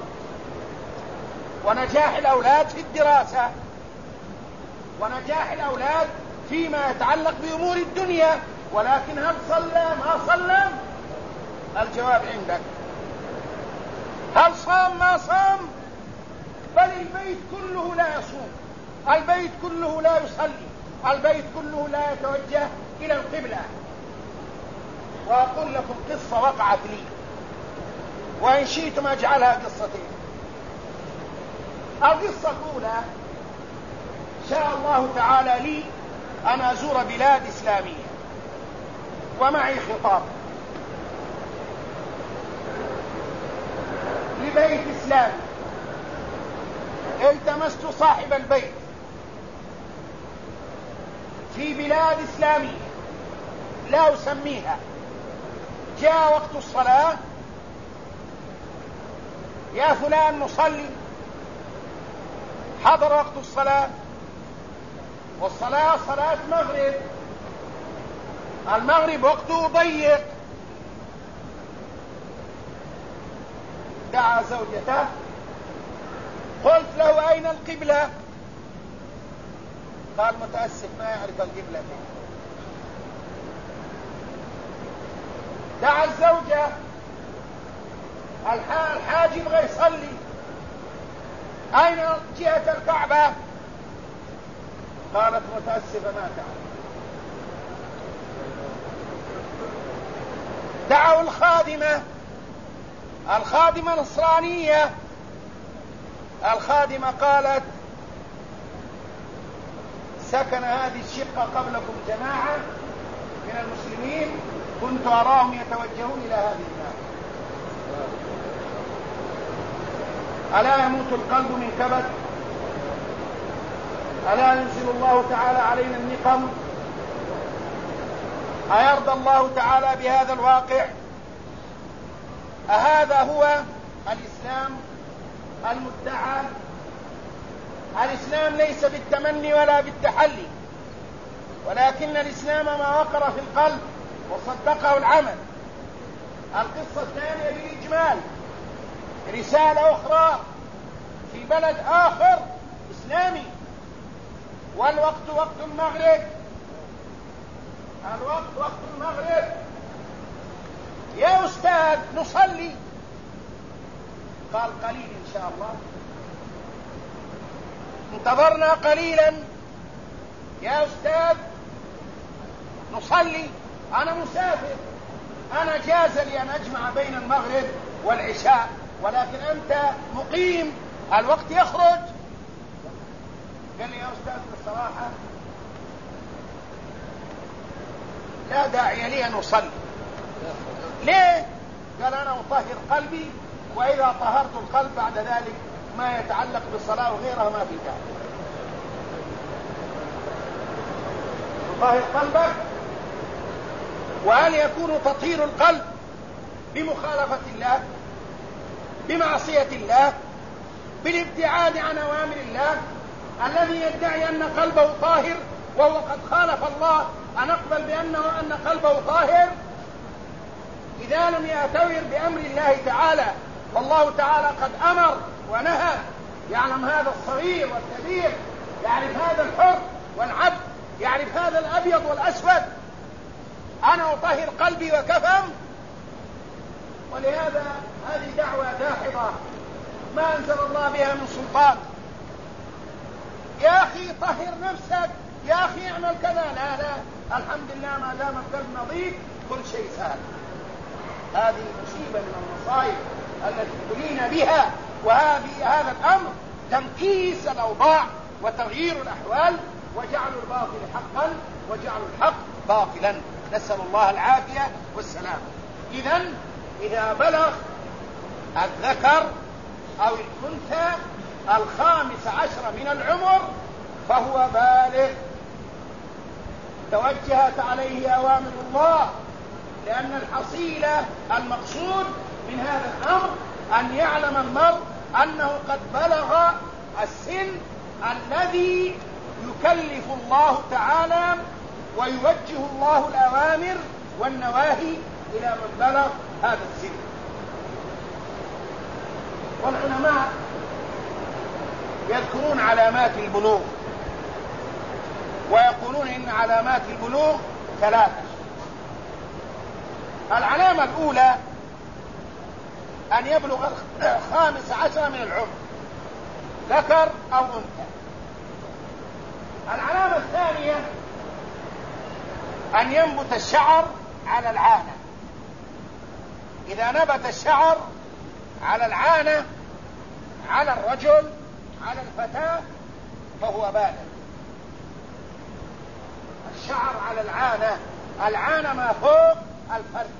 ونجاح الأولاد في الدراسة، ونجاح الأولاد فيما يتعلق بأمور الدنيا. ولكن هل صلى ما صلى؟ الجواب عندك. هل صام ما صام؟ بل البيت كله لا يصوم، البيت كله لا يصلي، البيت كله لا يتوجه إلى القبلة. وأقول لكم قصة وقعت لي، وإن شئتم أجعلها قصتين. القصة الأولى شاء الله تعالى لي أن أزور بلاد إسلامية ومعي خطاب لبيت إسلامي. التمست صاحب البيت في بلاد إسلامية لا أسميها. جاء وقت الصلاة، يا فلان نصلي. حضر وقت الصلاة، والصلاة صلاة مغرب، المغرب وقته ضيق. دعا زوجته، قلت له أين القبلة؟ قال متأسف ما يعرف القبلة. دعا الزوجة، الحاج يبغى يصلي، أين جهة الكعبة؟ قالت متأسفة ما تعرف. دعوا الخادمة، الخادمة نصرانية، الخادمة قالت سكن هذه الشقة قبلكم جماعة من المسلمين، كنت أراهم يتوجهون إلى هذه النار. ألا يموت القلب من كبد؟ ألا ينزل الله تعالى علينا النقم؟ أيرضى الله تعالى بهذا الواقع؟ أهذا هو الإسلام المدعى. الإسلام ليس بالتمني ولا بالتحلي، ولكن الإسلام ما وقر في القلب وصدقه العمل. القصة الثانية بالإجمال، رسالة أخرى في بلد آخر إسلامي، والوقت وقت المغرب، الوقت وقت المغرب. يا أستاذ نصلي، قال قليل إن شاء الله. انتظرنا قليلا، يا أستاذ نصلي، أنا مسافر، أنا جاز لي أن أجمع بين المغرب والعشاء، ولكن أنت مقيم، الوقت يخرج. قال لي يا أستاذ بصراحة لا داعي لي أن أصلي. ليه؟ قال أنا أطهر قلبي، وإذا طهرت القلب بعد ذلك ما يتعلق بالصلاة وغيرها ما في داعي. تطهر قلبك. وهل يكون تطهير القلب بمخالفة الله، بمعصية الله، بالابتعاد عن أوامر الله؟ الذي يدعي أن قلبه طاهر وهو قد خالف الله، أنقبل بأنه أن قلبه طاهر إذا لم يأتمر بأمر الله تعالى؟ والله تعالى قد أمر ونهى، يعلم هذا الصغير والكبير، يعرف هذا الحر والعبد، يعرف هذا الأبيض والأسود. أنا أطهر قلبي وكفى. ولهذا هذه دعوة داحضة ما أنزل الله بها من سلطان. يا أخي طهر نفسك، يا أخي اعمل كذا، لا الحمد لله ما دام القلب نظيف كل شيء سهل. هذه مصيبة من المصائب التي ابتلينا بها، وهذا الأمر تنكيس الأوضاع وتغيير الأحوال، وجعلوا الباطل حقا وجعلوا الحق باطلا، نسأل الله العافية والسلام. إذا بلغ الذكر أو الأنثى 15 من العمر فهو بالغ، توجهت عليه أوامر الله، لأن الحصيلة المقصود من هذا الأمر أن يعلم المرء أنه قد بلغ السن الذي يكلف الله تعالى ويوجه الله الأوامر والنواهي إلى من بلغ هذا السن. والعلماء يذكرون علامات البلوغ، ويقولون إن علامات البلوغ 3. العلامة الأولى أن يبلغ 15 من العمر، ذكر أو أنثى. العلامة الثانية أن ينبت الشعر على العانة. إذا نبت الشعر على العانة، على الرجل، على الفتاة، فهو بالغ. الشعر على العانة ما فوق الفرج.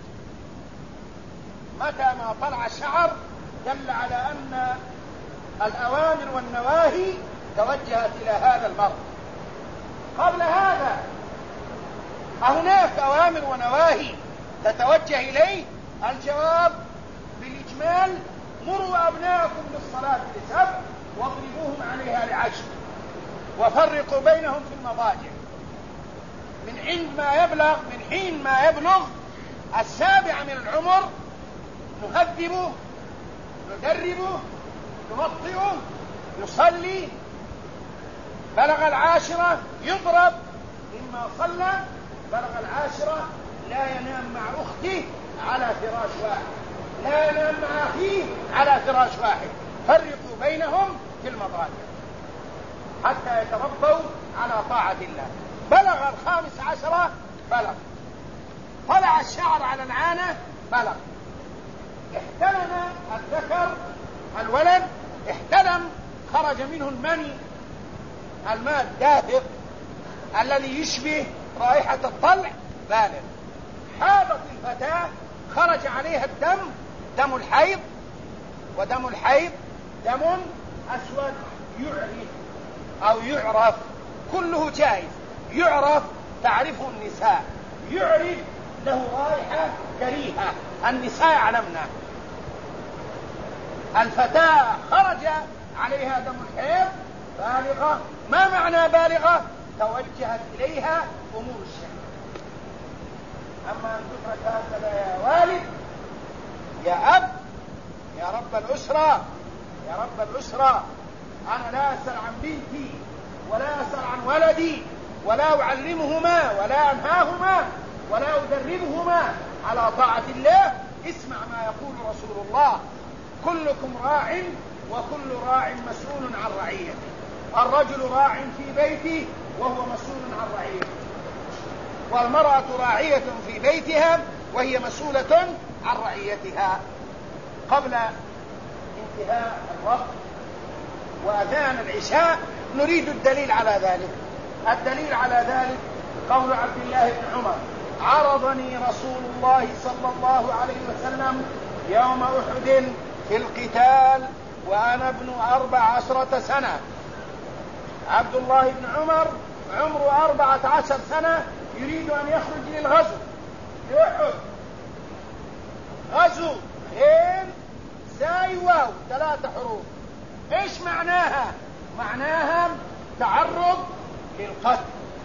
متى ما طلع الشعر دل على أن الأوامر والنواهي توجهت إلى هذا المرء. قبل هذا أهناك أوامر ونواهي تتوجه إليه؟ الجواب بالإجمال: مروا أبناءكم بالصلاة ل7 واضربوهم عليها ل10 وفرقوا بينهم في المضاجع. من حين ما يبلغ 7 من العمر نهذبه، ندربه، نوطئه، يصلي. بلغ 10 يضرب إما صلى. بلغ 10 لا ينام مع أخته على فراش واحد، لا ينام مع أخيه على فراش واحد، فرقوا بينهم في المضاجع حتى يتربوا على طاعة الله. بلغ 15 بلغ، طلع الشعر على العانة بلغ، احتلم الذكر الولد، احتلم، خرج منه المني، الماء الدافق الذي يشبه رائحة الطلع، بالغ. حاضت الفتاة، خرج عليها الدم، دم الحيض، ودم الحيض دم أسود يعرف أو يعرف، كله جائز، يعرف، تعرفه النساء، يعرف، له رائحة كريهة، النساء يعلمنا. الفتاة خرج عليها دم الحيض بالغة. ما معنى بالغة؟ توجهت إليها أمور الشرع. أما أن تترك هكذا يا والد، يا أب، يا رب الأسرة، يا رب الأسرة، أنا لا أسأل عن بنتي ولا أسأل عن ولدي ولا أعلمهما ولا أنهاهما ولا أدربهما على طاعة الله. اسمع ما يقول رسول الله: كلكم راع وكل راع مسؤول عن رعيته. الرجل راع في بيته وهو مسؤول عن رعيته، والمرأة راعية في بيتها وهي مسؤولة عن رعيتها. قبل انتهاء الوقت وأذان العشاء نريد الدليل على ذلك. الدليل على ذلك قول عبد الله بن عمر: عرضني رسول الله صلى الله عليه وسلم يوم أحد في القتال وأنا ابن 14 سنة. عبد الله بن عمر عمره 14 سنة يريد أن يخرج للغزو لأحد. غزو خيل زاي واو 3 حروف. ايش معناها؟ معناها تعرض للقتل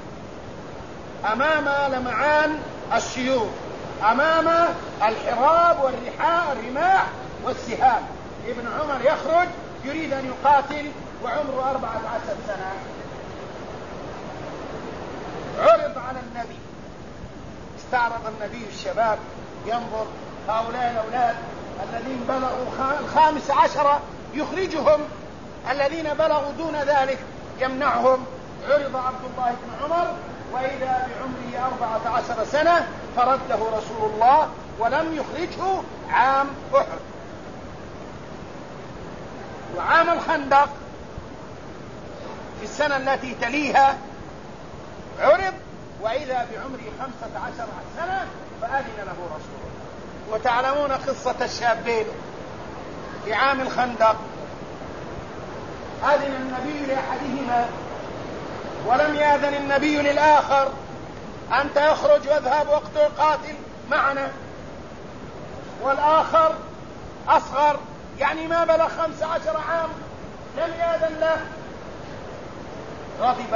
أمام لمعان السيوف، أمام الحراب والرماح والسهام. ابن عمر يخرج يريد أن يقاتل وعمره 14 سنة. عرض على النبي، استعرض النبي الشباب ينظر هؤلاء الأولاد الذين بلغوا 15 يخرجهم، الذين بلغوا دون ذلك يمنعهم. عرض عبد الله بن عمر وإذا بعمره 14 سنة فرده رسول الله ولم يخرجه عام أحد. وعام الخندق في السنة التي تليها عرض وإذا بعمره 15 سنة فأذن له رسول الله. وتعلمون قصة الشابين في عام الخندق، أذن النبي لأحدهما ولم يأذن النبي للآخر: أنت يخرج واذهب واقتل قاتل معنا. والآخر أصغر يعني ما بلغ 15 عام لم يأذن له. غضب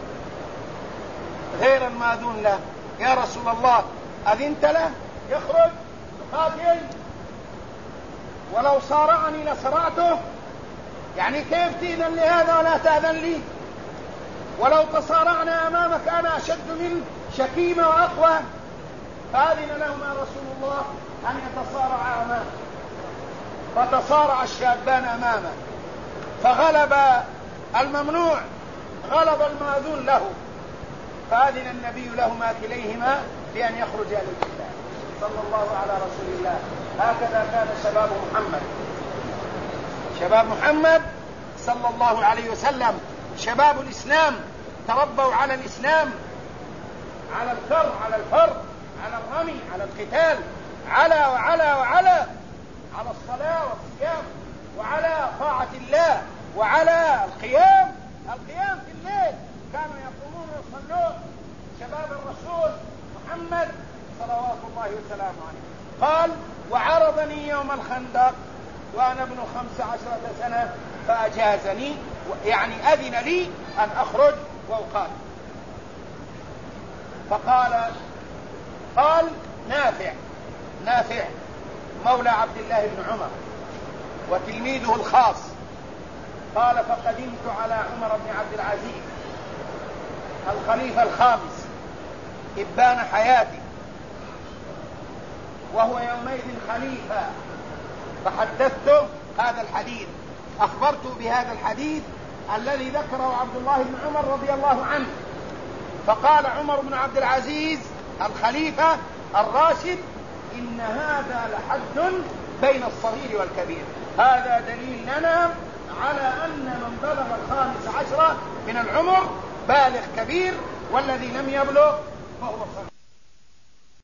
غير الماذون له: يا رسول الله أذنت له يخرج قاتل؟ ولو صارعني لصرعته، يعني كيف تأذن لهذا ولا تأذن لي؟ ولو تصارعنا أمامك أنا أشد من شكيمة وأقوى. فأذن لهما رسول الله أن يتصارعا أمامه، فتصارع الشابان أمامه فغلب الممنوع، غلب المأذون له، فأذن النبي لهما كليهما بأن يخرجا للقتال. صلى الله على رسول الله. هكذا كان شباب محمد، شباب محمد صلى الله عليه وسلم، شباب الإسلام تربوا على الإسلام، على الكر، على الفر، على الرمي، على القتال، على الصلاة والصيام، وعلى طاعة الله، وعلى القيام في الليل. كانوا يقومون ويصلون. شباب الرسول محمد صلوات الله وسلامه عليه قال: وعرضني يوم الخندق وأنا ابن 15 سنة فأجازني، يعني أذن لي أن أخرج وأقاتل. قال نافع مولى عبد الله بن عمر وتلميذه الخاص، قال: فقدمت على عمر بن عبد العزيز الخليفة الخامس إبان حياتي، وهو يومئذ خليفة، فحدثته هذا الحديث، أخبرته بهذا الحديث الذي ذكره عبد الله بن عمر رضي الله عنه. فقال عمر بن عبد العزيز الخليفة الراشد: إن هذا لحد بين الصغير والكبير. هذا دليل لنا على أن من بلغ 15 من العمر بالغ كبير، والذي لم يبلغ فهو صغير.